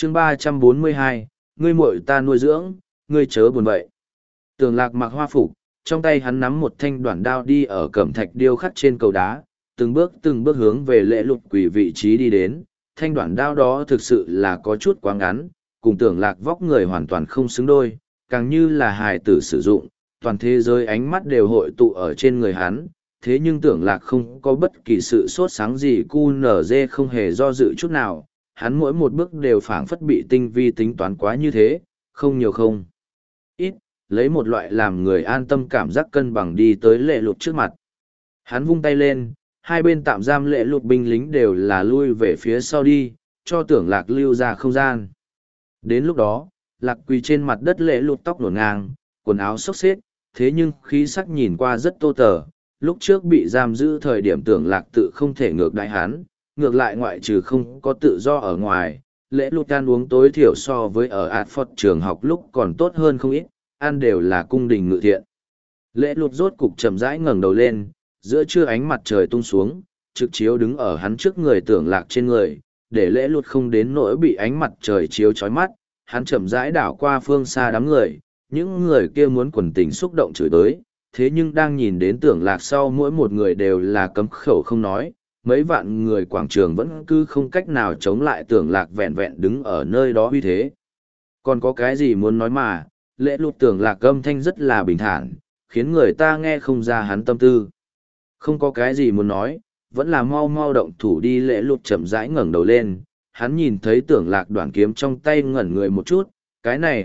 chương 342, ngươi muội ta nuôi dưỡng, ngươi chớ buồn vậy. Tưởng Lạc mặc hoa phục, trong tay hắn nắm một thanh đoạn đao đi ở cẩm thạch điêu khắc trên cầu đá, từng bước hướng về Lễ Lục quỷ vị trí đi đến. Thanh đoạn đao đó thực sự là có chút quá ngắn, cùng Tưởng Lạc vóc người hoàn toàn không xứng đôi, càng như là hài tử sử dụng, toàn thế giới ánh mắt đều hội tụ ở trên người hắn. Thế nhưng Tưởng Lạc không có bất kỳ sự sốt sáng gì, QNZ không hề do dự chút nào, hắn mỗi một bước đều phảng phất bị tinh vi tính toán quá như thế, không nhiều không ít, lấy một loại làm người an tâm cảm giác cân bằng đi tới Lễ Lục trước mặt. Hắn vung tay lên, hai bên tạm giam Lễ Lục binh lính đều là lui về phía sau đi, cho Tưởng Lạc lưu ra không gian. Đến lúc đó, Lạc quỳ trên mặt đất, Lễ Lục tóc nổn ngang, quần áo xốc xếch, thế nhưng khí sắc nhìn qua rất tô tờ. Lúc trước bị giam giữ thời điểm Tưởng Lạc tự không thể ngược đại hắn, ngược lại ngoại trừ không có tự do ở ngoài, Lễ Lục ăn uống tối thiểu so với ở Adford trường học lúc còn tốt hơn không ít, ăn đều là cung đình ngự thiện. Lễ Lục rốt cục chậm rãi ngẩng đầu lên, giữa trưa ánh mặt trời tung xuống, trực chiếu đứng ở hắn trước người Tưởng Lạc trên người, để Lễ Lục không đến nỗi bị ánh mặt trời chiếu chói mắt. Hắn chậm rãi đảo qua phương xa đám người, những người kia muốn quần tình xúc động chửi tới, thế nhưng đang nhìn đến Tưởng Lạc sau mỗi một người đều là cấm khẩu không nói. Mấy vạn người quảng trường vẫn cứ không cách nào chống lại Tưởng Lạc vẹn vẹn đứng ở nơi đó uy thế. Còn có cái gì muốn nói mà, Lễ Lục Tưởng Lạc âm thanh rất là bình thản, khiến người ta nghe không ra hắn tâm tư. Không có cái gì muốn nói, vẫn là mau mau động thủ đi. Lễ Lục chậm rãi ngẩng đầu lên, hắn nhìn thấy Tưởng Lạc đoạn kiếm trong tay ngẩn người một chút, cái này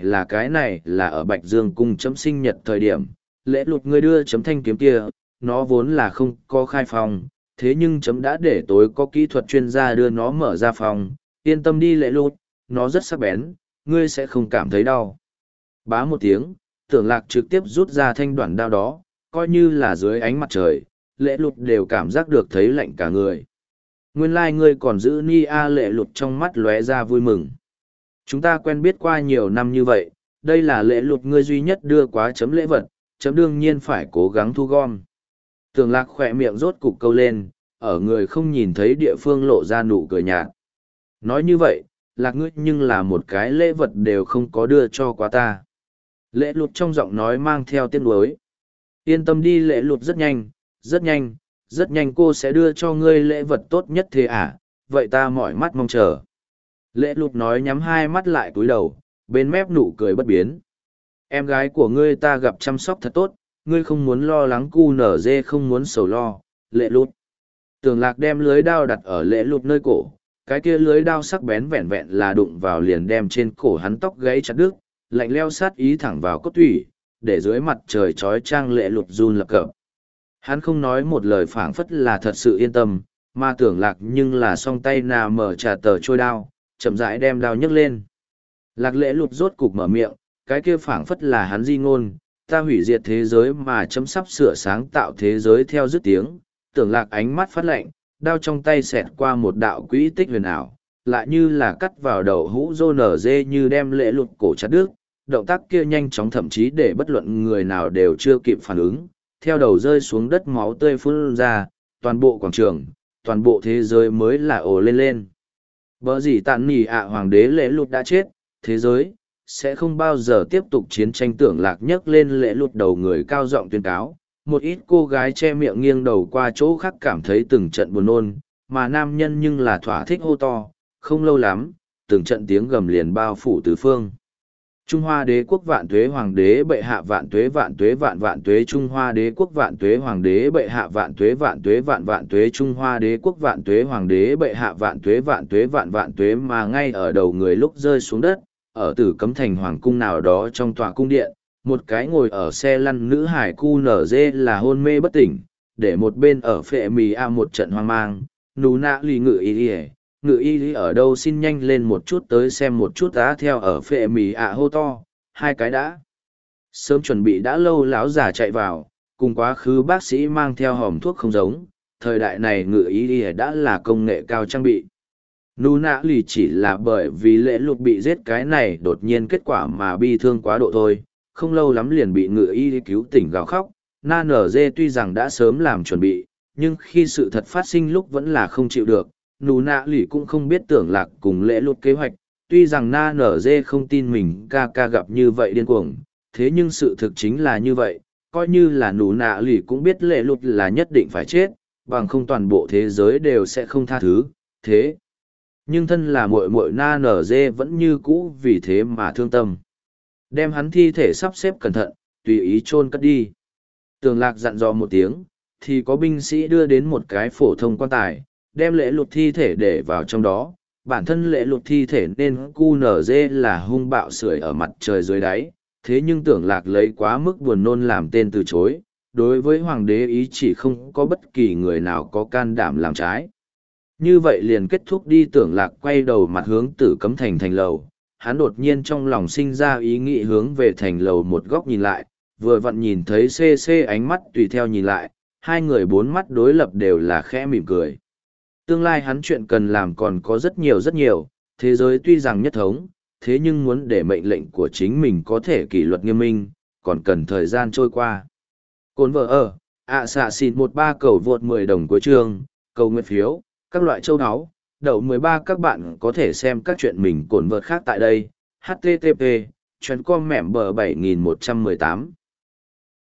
là ở Bạch Dương cung chấm sinh nhật thời điểm. Lễ Lục ngươi đưa chấm thanh kiếm kia, nó vốn là không có khai phòng, thế nhưng chấm đã để tối có kỹ thuật chuyên gia đưa nó mở ra phòng, yên tâm đi Lễ Lục, nó rất sắc bén, ngươi sẽ không cảm thấy đau. Bá một tiếng, Tưởng Lạc trực tiếp rút ra thanh đoạn đao đó, coi như là dưới ánh mặt trời, Lễ Lục đều cảm giác được thấy lạnh cả người. Nguyên lai ngươi còn giữ ni a. Lễ Lục trong mắt lóe ra vui mừng. Chúng ta quen biết qua nhiều năm như vậy, đây là Lễ Lục ngươi duy nhất đưa quá chấm lễ vật, chấm đương nhiên phải cố gắng thu gom. Tưởng Lạc khỏe miệng rốt cục câu lên, ở người không nhìn thấy địa phương lộ ra nụ cười nhạt. Nói như vậy, Lạc ngươi nhưng là một cái lễ vật đều không có đưa cho quá ta. Lễ Lục trong giọng nói mang theo tiếc nuối. Yên tâm đi Lễ Lục, rất nhanh cô sẽ đưa cho ngươi lễ vật tốt nhất thế à, vậy ta mỏi mắt mong chờ. Lễ Lục nói nhắm hai mắt lại cúi đầu, bên mép nụ cười bất biến. Em gái của ngươi ta gặp chăm sóc thật tốt, ngươi không muốn lo lắng, QNZ không muốn sầu lo, Lễ Lục. Tưởng Lạc đem lưới đao đặt ở Lễ Lục nơi cổ, cái kia lưới đao sắc bén vẹn vẹn là đụng vào liền đem trên cổ hắn tóc gãy chặt đứt, lạnh leo sát ý thẳng vào cốt tủy, để dưới mặt trời chói chang Lễ Lục run lập cập. Hắn không nói một lời, phảng phất là thật sự yên tâm, mà Tưởng Lạc nhưng là song tay nà mở trả tờ trôi đao, chậm rãi đem đao nhấc lên. Lạc Lễ Lục rốt cục mở miệng, cái kia phảng phất là hắn di ngôn, ta hủy diệt thế giới mà chấm sắp sửa sáng tạo thế giới theo dứt tiếng. Tưởng Lạc ánh mắt phát lạnh, đao trong tay xẹt qua một đạo quỹ tích huyền ảo, lại như là cắt vào đầu hũ rô nở dê, như đem Lễ Lục cổ chặt đứt. Động tác kia nhanh chóng thậm chí để bất luận người nào đều chưa kịp phản ứng, theo đầu rơi xuống đất, máu tươi phun ra, toàn bộ quảng trường, toàn bộ thế giới mới là ồ lên lên. Bở gì tàn nỉ ạ, hoàng đế Lễ Lục đã chết, thế giới sẽ không bao giờ tiếp tục chiến tranh. Tưởng Lạc nhấc lên Lễ Lục đầu người, cao giọng tuyên cáo. Một ít cô gái che miệng nghiêng đầu qua chỗ khác, cảm thấy từng trận buồn nôn, mà nam nhân nhưng là thỏa thích hô to. Không lâu lắm, từng trận tiếng gầm liền bao phủ tứ phương. Trung Hoa Đế quốc vạn tuế, hoàng đế bệ hạ vạn tuế, vạn tuế vạn vạn tuế. Trung Hoa Đế quốc vạn tuế, hoàng đế bệ hạ vạn tuế, vạn tuế vạn vạn tuế. Trung Hoa Đế quốc vạn tuế, hoàng đế bệ hạ vạn tuế, vạn tuế vạn vạn tuế. Mà ngay ở đầu người lúc rơi xuống đất, ở Tử Cấm Thành hoàng cung nào đó trong tòa cung điện, một cái ngồi ở xe lăn nữ hải QNZ là hôn mê bất tỉnh, để một bên ở phệ mì a một trận hoang mang. Nú nạ lì ngự y ở đâu, xin nhanh lên một chút tới xem một chút á. Theo ở phệ mì ạ hô to, hai cái đã sớm chuẩn bị đã lâu lão già chạy vào, cùng quá khứ bác sĩ mang theo hòm thuốc không giống, thời đại này ngự y đã là công nghệ cao trang bị. Nú nạ lì chỉ là bởi vì Lễ Lục bị giết cái này đột nhiên kết quả mà bi thương quá độ thôi, không lâu lắm liền bị ngự y cứu tỉnh gào khóc. Na nở dê tuy rằng đã sớm làm chuẩn bị, nhưng khi sự thật phát sinh lúc vẫn là không chịu được. Nú nạ lì cũng không biết Tưởng Lạc cùng Lễ Lục kế hoạch, tuy rằng na nở dê không tin mình ca ca gặp như vậy điên cuồng, thế nhưng sự thực chính là như vậy, coi như là nụ nạ lì cũng biết lệ lụt là nhất định phải chết, bằng không toàn bộ thế giới đều sẽ không tha thứ, thế. Nhưng thân là muội muội na nở dê vẫn như cũ vì thế mà thương tâm. Đem hắn thi thể sắp xếp cẩn thận, tùy ý chôn cất đi. Tường Lạc dặn dò một tiếng, thì có binh sĩ đưa đến một cái phổ thông quan tài, đem lễ lụt thi thể để vào trong đó. Bản thân lễ lụt thi thể nên cu nở dê là hung bạo sưởi ở mặt trời dưới đáy, thế nhưng Tưởng Lạc lấy quá mức buồn nôn làm tên từ chối. Đối với hoàng đế ý chỉ không có bất kỳ người nào có can đảm làm trái. Như vậy liền kết thúc đi. Tưởng Lạc quay đầu mặt hướng Tử Cấm Thành thành lầu, hắn đột nhiên trong lòng sinh ra ý nghĩ hướng về thành lầu một góc nhìn lại, vừa vặn nhìn thấy CC ánh mắt tùy theo nhìn lại, hai người bốn mắt đối lập đều là khẽ mỉm cười. Tương lai hắn chuyện cần làm còn có rất nhiều, thế giới tuy rằng nhất thống, thế nhưng muốn để mệnh lệnh của chính mình có thể kỷ luật nghiêm minh, còn cần thời gian trôi qua. Cồn vợ ở, xạ xịt 13 cầu vượt 10 đồng cuối chương, cầu nguyện phiếu, các loại châu áo, đậu 13 các bạn có thể xem các chuyện mình cồn vợt khác tại đây, http, chuyến com mẻm bờ 7118.